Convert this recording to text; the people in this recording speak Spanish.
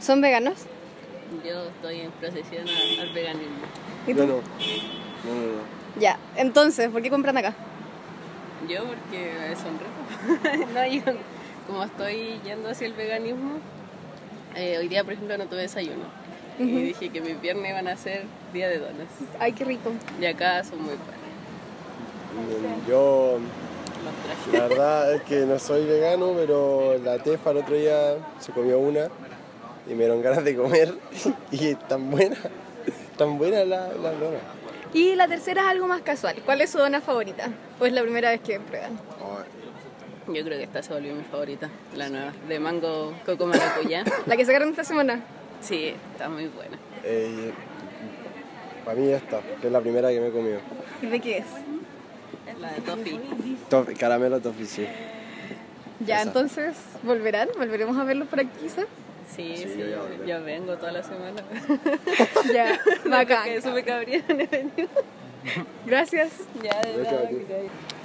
¿Son veganos? Yo estoy en procesión al veganismo. ¿Y tú? No. Ya, entonces, ¿por qué compran acá? Yo porque son ricos. No, yo como estoy yendo hacia el veganismo, hoy día, por ejemplo, no tuve desayuno. Y dije que mis viernes van a ser día de donas. Ay, qué rico. Y acá son muy buenas. Yo, Los trajes. la verdad es que no soy vegano, pero la Tefa el otro día se comió una y me dieron ganas de comer. Y es tan buena la dona. Y la tercera es algo más casual. ¿Cuál es su dona favorita? ¿O es la primera vez que prueban? Yo creo que esta se volvió mi favorita, la nueva, de mango coco maracuyá. ¿La que sacaron esta semana? Sí, está muy buena. Para mí esta, que es la primera que me he comido. ¿Y de qué es? La de toffee. Caramelo toffee, sí. Ya, Esa. entonces, ¿volveremos a verlos por aquí quizás? Sí, Sí, sí, yo ya volveré. yo vengo toda la semana. Ya, bacán. Que supe que habrían venido. Gracias. Ya, de Gracias nada, a ti. que te vaya.